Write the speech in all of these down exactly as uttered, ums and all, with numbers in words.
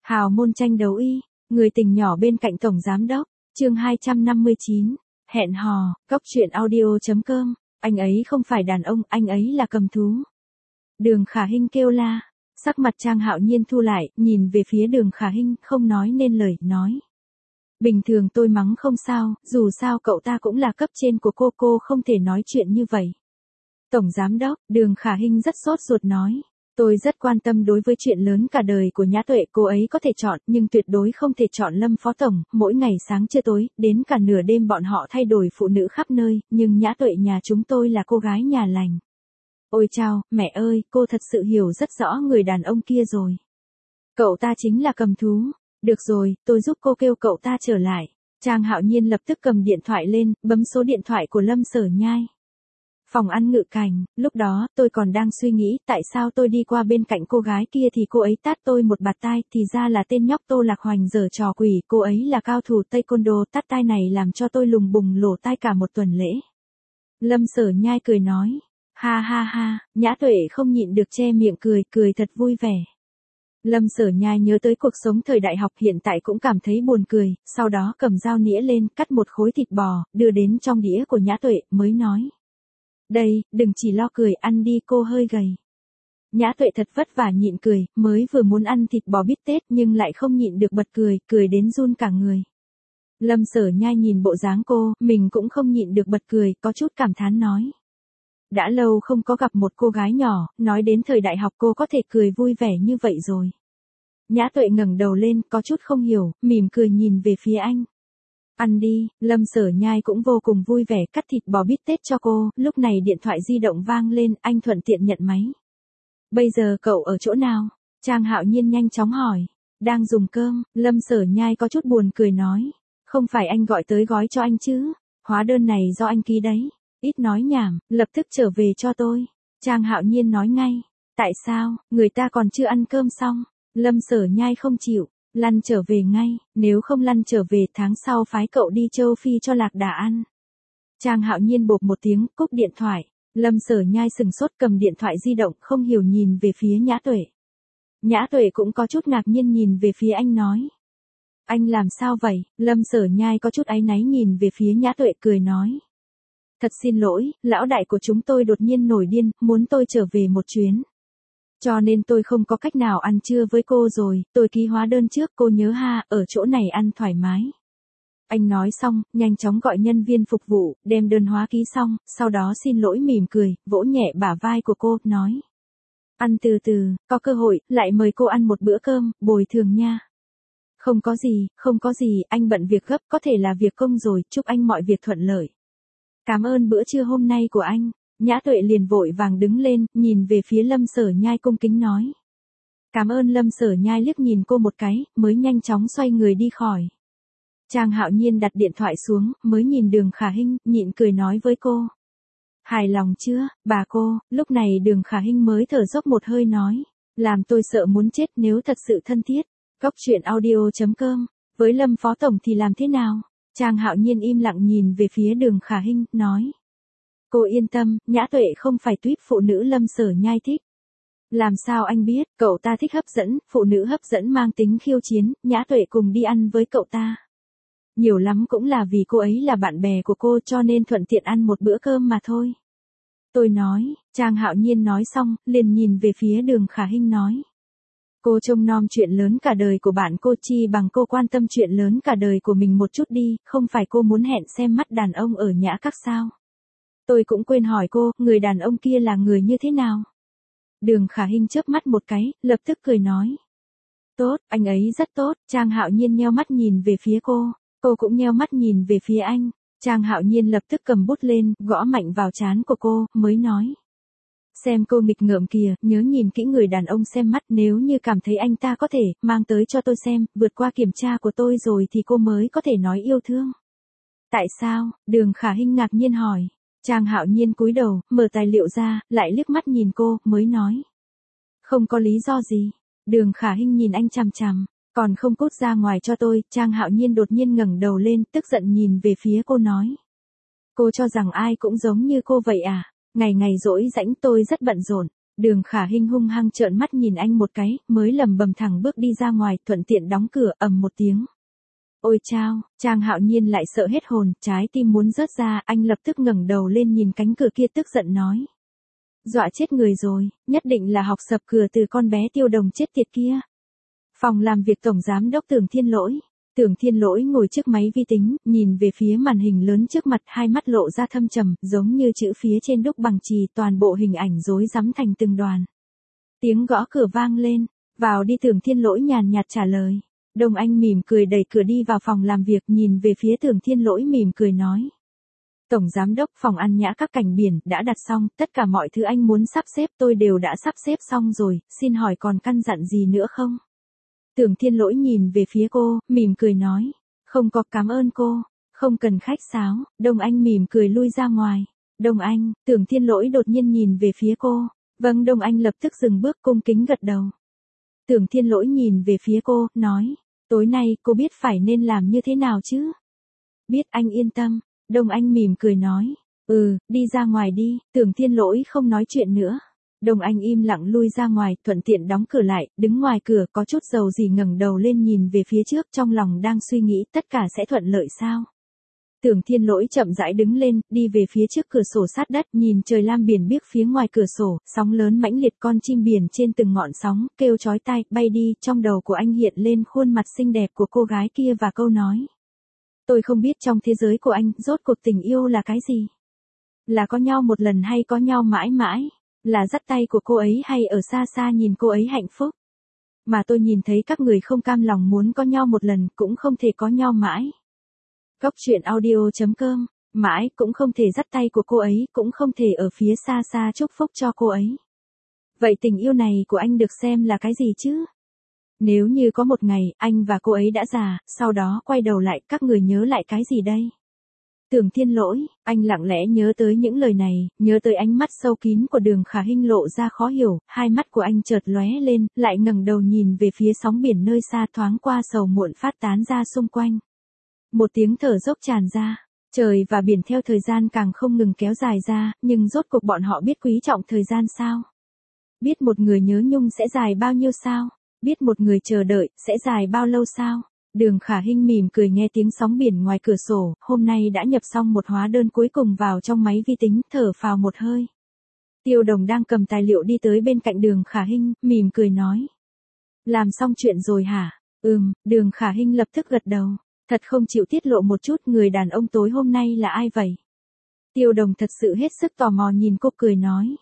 Hào môn tranh đấu y, người tình nhỏ bên cạnh tổng giám đốc, chương hai trăm năm mươi chín, hẹn hò, góc truyện audio.com, anh ấy không phải đàn ông, anh ấy là cầm thú. Đường Khả Hinh kêu la, sắc mặt Trang Hạo Nhiên thu lại, nhìn về phía Đường Khả Hinh, không nói nên lời, nói. Bình thường tôi mắng không sao, dù sao cậu ta cũng là cấp trên của cô, cô không thể nói chuyện như vậy. Tổng giám đốc, Đường Khả Hinh rất sốt ruột nói. Tôi rất quan tâm đối với chuyện lớn cả đời của Nhã Tuệ, cô ấy có thể chọn, nhưng tuyệt đối không thể chọn Lâm Phó Tổng, mỗi ngày sáng trưa tối, đến cả nửa đêm bọn họ thay đổi phụ nữ khắp nơi, nhưng Nhã Tuệ nhà chúng tôi là cô gái nhà lành. Ôi chao, mẹ ơi, cô thật sự hiểu rất rõ người đàn ông kia rồi. Cậu ta chính là cầm thú. Được rồi, tôi giúp cô kêu cậu ta trở lại. Trang Hạo Nhiên lập tức cầm điện thoại lên, bấm số điện thoại của Lâm Sở Nhai. Phòng ăn Ngự Cảnh, lúc đó tôi còn đang suy nghĩ tại sao tôi đi qua bên cạnh cô gái kia thì cô ấy tát tôi một bạt tai, thì ra là tên nhóc Tô Lạc Hoành giở trò quỷ, cô ấy là cao thủ taekwondo, tát tai này làm cho tôi lùng bùng lổ tai cả một tuần lễ. Lâm Sở Nhai cười nói, ha ha ha, Nhã Tuệ không nhịn được che miệng cười, cười thật vui vẻ. Lâm Sở Nhai nhớ tới cuộc sống thời đại học hiện tại cũng cảm thấy buồn cười, sau đó cầm dao nĩa lên, cắt một khối thịt bò, đưa đến trong đĩa của Nhã Tuệ, mới nói. Đây, đừng chỉ lo cười, ăn đi, cô hơi gầy. Nhã Tuệ thật vất vả nhịn cười, mới vừa muốn ăn thịt bò bít tết nhưng lại không nhịn được bật cười, cười đến run cả người. Lâm Sở Nhai nhìn bộ dáng cô, mình cũng không nhịn được bật cười, có chút cảm thán nói. Đã lâu không có gặp một cô gái nhỏ, nói đến thời đại học cô có thể cười vui vẻ như vậy rồi. Nhã Tuệ ngẩng đầu lên, có chút không hiểu, mỉm cười nhìn về phía anh. Ăn đi, Lâm Sở Nhai cũng vô cùng vui vẻ cắt thịt bò bít tết cho cô, lúc này điện thoại di động vang lên, anh thuận tiện nhận máy. Bây giờ cậu ở chỗ nào? Trang Hạo Nhiên nhanh chóng hỏi. Đang dùng cơm, Lâm Sở Nhai có chút buồn cười nói. Không phải anh gọi tới gói cho anh chứ, hóa đơn này do anh ký đấy. Ít nói nhảm, lập tức trở về cho tôi. Trang Hạo Nhiên nói ngay. Tại sao, người ta còn chưa ăn cơm xong? Lâm Sở Nhai không chịu. Lăn trở về ngay, nếu không lăn trở về tháng sau phái cậu đi châu Phi cho Lạc Đà ăn. Trang Hạo Nhiên bộp một tiếng, cúp điện thoại. Lâm Sở Nhai sừng sốt cầm điện thoại di động, không hiểu nhìn về phía Nhã Tuệ. Nhã Tuệ cũng có chút ngạc nhiên nhìn về phía anh nói. Anh làm sao vậy? Lâm Sở Nhai có chút áy náy nhìn về phía Nhã Tuệ cười nói. Thật xin lỗi, lão đại của chúng tôi đột nhiên nổi điên, muốn tôi trở về một chuyến. Cho nên tôi không có cách nào ăn trưa với cô rồi, tôi ký hóa đơn trước, cô nhớ ha, ở chỗ này ăn thoải mái. Anh nói xong, nhanh chóng gọi nhân viên phục vụ, đem đơn hóa ký xong, sau đó xin lỗi mỉm cười, vỗ nhẹ bả vai của cô, nói. Ăn từ từ, có cơ hội, lại mời cô ăn một bữa cơm, bồi thường nha. Không có gì, không có gì, anh bận việc gấp, có thể là việc công rồi, chúc anh mọi việc thuận lợi. Cảm ơn bữa trưa hôm nay của anh. Nhã Tuệ liền vội vàng đứng lên, nhìn về phía Lâm Sở Nhai cung kính nói. Cảm ơn. Lâm Sở Nhai liếc nhìn cô một cái, mới nhanh chóng xoay người đi khỏi. Trang Hạo Nhiên đặt điện thoại xuống, mới nhìn Đường Khả Hinh, nhịn cười nói với cô. Hài lòng chưa, bà cô? Lúc này Đường Khả Hinh mới thở dốc một hơi nói. Làm tôi sợ muốn chết nếu thật sự thân thiết. Góc truyện audio.com, với Lâm Phó Tổng thì làm thế nào? Trang Hạo Nhiên im lặng nhìn về phía Đường Khả Hinh, nói. Cô yên tâm, Nhã Tuệ không phải tuýp phụ nữ Lâm Sở Nhai thích. Làm sao anh biết, cậu ta thích hấp dẫn, phụ nữ hấp dẫn mang tính khiêu chiến, Nhã Tuệ cùng đi ăn với cậu ta. Nhiều lắm cũng là vì cô ấy là bạn bè của cô cho nên thuận tiện ăn một bữa cơm mà thôi. Tôi nói, Trang Hạo Nhiên nói xong, liền nhìn về phía Đường Khả Hinh nói. Cô trông nom chuyện lớn cả đời của bạn cô chi bằng cô quan tâm chuyện lớn cả đời của mình một chút đi, không phải cô muốn hẹn xem mắt đàn ông ở Nhã Các sao? Tôi cũng quên hỏi cô, người đàn ông kia là người như thế nào? Đường Khả Hinh chớp mắt một cái, lập tức cười nói. Tốt, anh ấy rất tốt. Trang Hạo Nhiên nheo mắt nhìn về phía cô, cô cũng nheo mắt nhìn về phía anh. Trang Hạo Nhiên lập tức cầm bút lên, gõ mạnh vào trán của cô, mới nói. Xem cô nghịch ngợm kìa, nhớ nhìn kỹ người đàn ông xem mắt, nếu như cảm thấy anh ta có thể, mang tới cho tôi xem, vượt qua kiểm tra của tôi rồi thì cô mới có thể nói yêu thương. Tại sao? Đường Khả Hinh ngạc nhiên hỏi. Trang Hạo Nhiên cúi đầu, mở tài liệu ra, lại liếc mắt nhìn cô, mới nói. Không có lý do gì. Đường Khả Hinh nhìn anh chằm chằm, còn không cút ra ngoài cho tôi. Trang Hạo Nhiên đột nhiên ngẩng đầu lên, tức giận nhìn về phía cô nói. Cô cho rằng ai cũng giống như cô vậy à? Ngày ngày dỗi rãnh tôi rất bận rộn. Đường Khả Hinh hung hăng trợn mắt nhìn anh một cái, mới lầm bầm thẳng bước đi ra ngoài, thuận tiện đóng cửa, ầm một tiếng. Ôi chao, Trang Hạo Nhiên lại sợ hết hồn, trái tim muốn rớt ra, anh lập tức ngẩng đầu lên nhìn cánh cửa kia tức giận nói. Dọa chết người rồi, nhất định là học sập cửa từ con bé Tiêu Đồng chết tiệt kia. Phòng làm việc Tổng Giám đốc Tưởng Thiên Lỗi. Tưởng Thiên Lỗi ngồi trước máy vi tính, nhìn về phía màn hình lớn trước mặt, hai mắt lộ ra thâm trầm, giống như chữ phía trên đúc bằng chì, toàn bộ hình ảnh rối rắm thành từng đoàn. Tiếng gõ cửa vang lên, vào đi. Tưởng Thiên Lỗi nhàn nhạt trả lời. Đông Anh mỉm cười đẩy cửa đi vào phòng làm việc, nhìn về phía Tưởng Thiên Lỗi mỉm cười nói. Tổng Giám đốc, phòng ăn nhã các cảnh biển, đã đặt xong, tất cả mọi thứ anh muốn sắp xếp tôi đều đã sắp xếp xong rồi, xin hỏi còn căn dặn gì nữa không? Tưởng Thiên Lỗi nhìn về phía cô, mỉm cười nói. Không có, cảm ơn cô, không cần khách sáo. Đông Anh mỉm cười lui ra ngoài. Đông Anh, Tưởng Thiên Lỗi đột nhiên nhìn về phía cô. Vâng. Đông Anh lập tức dừng bước cung kính gật đầu. Tưởng Thiên Lỗi nhìn về phía cô, nói. Tối nay cô biết phải nên làm như thế nào chứ? Biết, anh yên tâm. Đông Anh mỉm cười nói. Ừ, đi ra ngoài đi. Tưởng Thiên Lỗi không nói chuyện nữa. Đông Anh im lặng lui ra ngoài, thuận tiện đóng cửa lại, đứng ngoài cửa có chút dầu gì ngẩng đầu lên nhìn về phía trước, trong lòng đang suy nghĩ tất cả sẽ thuận lợi sao. Tưởng Thiên Lỗi chậm rãi đứng lên, đi về phía trước cửa sổ sát đất, nhìn trời lam biển biếc phía ngoài cửa sổ, sóng lớn mãnh liệt, con chim biển trên từng ngọn sóng, kêu chói tai, bay đi. Trong đầu của anh hiện lên khuôn mặt xinh đẹp của cô gái kia và câu nói. Tôi không biết trong thế giới của anh, rốt cuộc tình yêu là cái gì? Là có nhau một lần hay có nhau mãi mãi? Là dắt tay của cô ấy hay ở xa xa nhìn cô ấy hạnh phúc? Mà tôi nhìn thấy các người không cam lòng muốn có nhau một lần, cũng không thể có nhau mãi. Góc truyện audio chấm com, mãi cũng không thể dắt tay của cô ấy, cũng không thể ở phía xa xa chúc phúc cho cô ấy. Vậy tình yêu này của anh được xem là cái gì chứ? Nếu như có một ngày, anh và cô ấy đã già, sau đó quay đầu lại, các người nhớ lại cái gì đây? Tưởng Thiên Lỗi, anh lặng lẽ nhớ tới những lời này, nhớ tới ánh mắt sâu kín của Đường Khả Hinh lộ ra khó hiểu, hai mắt của anh chợt lóe lên, lại ngẩng đầu nhìn về phía sóng biển nơi xa, thoáng qua sầu muộn phát tán ra xung quanh. Một tiếng thở dốc tràn ra, trời và biển theo thời gian càng không ngừng kéo dài ra, nhưng rốt cuộc bọn họ biết quý trọng thời gian sao? Biết một người nhớ nhung sẽ dài bao nhiêu sao? Biết một người chờ đợi sẽ dài bao lâu sao? Đường Khả Hinh mỉm cười nghe tiếng sóng biển ngoài cửa sổ, hôm nay đã nhập xong một hóa đơn cuối cùng vào trong máy vi tính, thở phào một hơi. Tiêu Đồng đang cầm tài liệu đi tới bên cạnh Đường Khả Hinh, mỉm cười nói. Làm xong chuyện rồi hả? Ừm, Đường Khả Hinh lập tức gật đầu. Thật không chịu tiết lộ một chút người đàn ông tối hôm nay là ai vậy? Tiêu Đồng thật sự hết sức tò mò nhìn cô cười nói.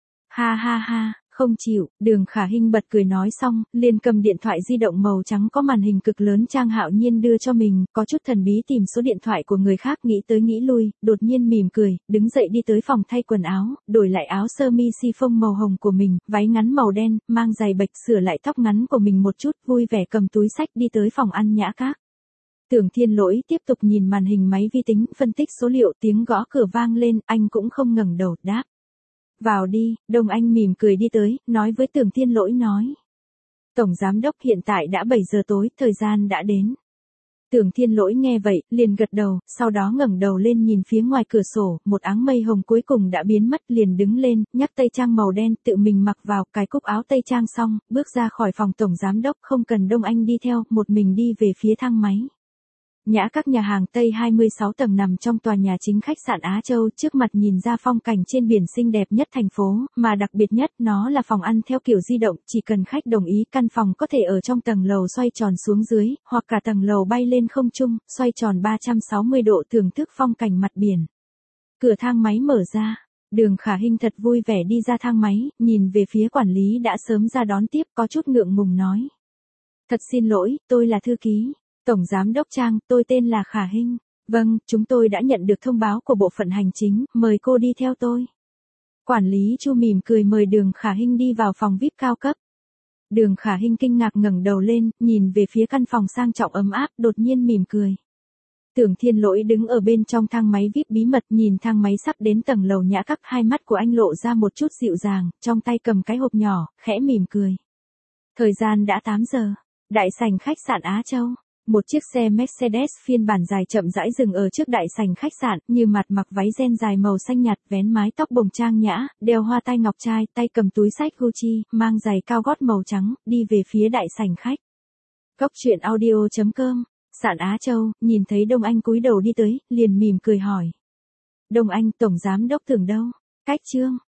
Ha ha ha. Không chịu. Đường Khả Hinh bật cười nói xong, liền cầm điện thoại di động màu trắng có màn hình cực lớn Trang Hạo Nhiên đưa cho mình, có chút thần bí tìm số điện thoại của người khác, nghĩ tới nghĩ lui, đột nhiên mỉm cười, đứng dậy đi tới phòng thay quần áo, đổi lại áo sơ mi si phông màu hồng của mình, váy ngắn màu đen, mang giày bạch, sửa lại tóc ngắn của mình một chút, vui vẻ cầm túi xách đi tới phòng ăn nhã các. Tưởng Thiên Lỗi tiếp tục nhìn màn hình máy vi tính, phân tích số liệu, tiếng gõ cửa vang lên, anh cũng không ngẩng đầu, đáp. Vào đi. Đông Anh mỉm cười đi tới, nói với Tưởng Thiên Lỗi nói. Tổng Giám đốc, hiện tại đã bảy giờ tối, thời gian đã đến. Tưởng Thiên Lỗi nghe vậy, liền gật đầu, sau đó ngẩng đầu lên nhìn phía ngoài cửa sổ, một áng mây hồng cuối cùng đã biến mất, liền đứng lên, nhắc tây trang màu đen, tự mình mặc vào, cài cúc áo tây trang xong, bước ra khỏi phòng Tổng Giám đốc, không cần Đông Anh đi theo, một mình đi về phía thang máy. Nhã các nhà hàng Tây hai mươi sáu tầng nằm trong tòa nhà chính khách sạn Á Châu, trước mặt nhìn ra phong cảnh trên biển xinh đẹp nhất thành phố, mà đặc biệt nhất nó là phòng ăn theo kiểu di động, chỉ cần khách đồng ý, căn phòng có thể ở trong tầng lầu xoay tròn xuống dưới, hoặc cả tầng lầu bay lên không trung, xoay tròn ba trăm sáu mươi độ thưởng thức phong cảnh mặt biển. Cửa thang máy mở ra, Đường Khả Hinh thật vui vẻ đi ra thang máy, nhìn về phía quản lý đã sớm ra đón tiếp, có chút ngượng ngùng nói. Thật xin lỗi, tôi là thư ký. Tổng Giám đốc Trang, tôi tên là Khả Hinh. Vâng, chúng tôi đã nhận được thông báo của bộ phận hành chính, mời cô đi theo tôi. Quản lý Chu mỉm cười mời Đường Khả Hinh đi vào phòng vi ai pi cao cấp. Đường Khả Hinh kinh ngạc ngẩng đầu lên, nhìn về phía căn phòng sang trọng ấm áp, đột nhiên mỉm cười. Tưởng Thiên Lỗi đứng ở bên trong thang máy vi ai pi bí mật, nhìn thang máy sắp đến tầng lầu nhã các, hai mắt của anh lộ ra một chút dịu dàng, trong tay cầm cái hộp nhỏ, khẽ mỉm cười. Thời gian đã tám giờ, đại sảnh khách sạn Á Châu. Một chiếc xe Mercedes phiên bản dài chậm rãi dừng ở trước đại sảnh khách sạn, Như Mặt mặc váy ren dài màu xanh nhạt, vén mái tóc bồng trang nhã, đeo hoa tai ngọc trai, tay cầm túi xách Gucci, mang giày cao gót màu trắng, đi về phía đại sảnh khách. Cốc truyện audio chấm com, Sạn Á Châu, nhìn thấy Đông Anh cúi đầu đi tới, liền mỉm cười hỏi. Đông Anh, tổng giám đốc Tưởng đâu? Cách Trương,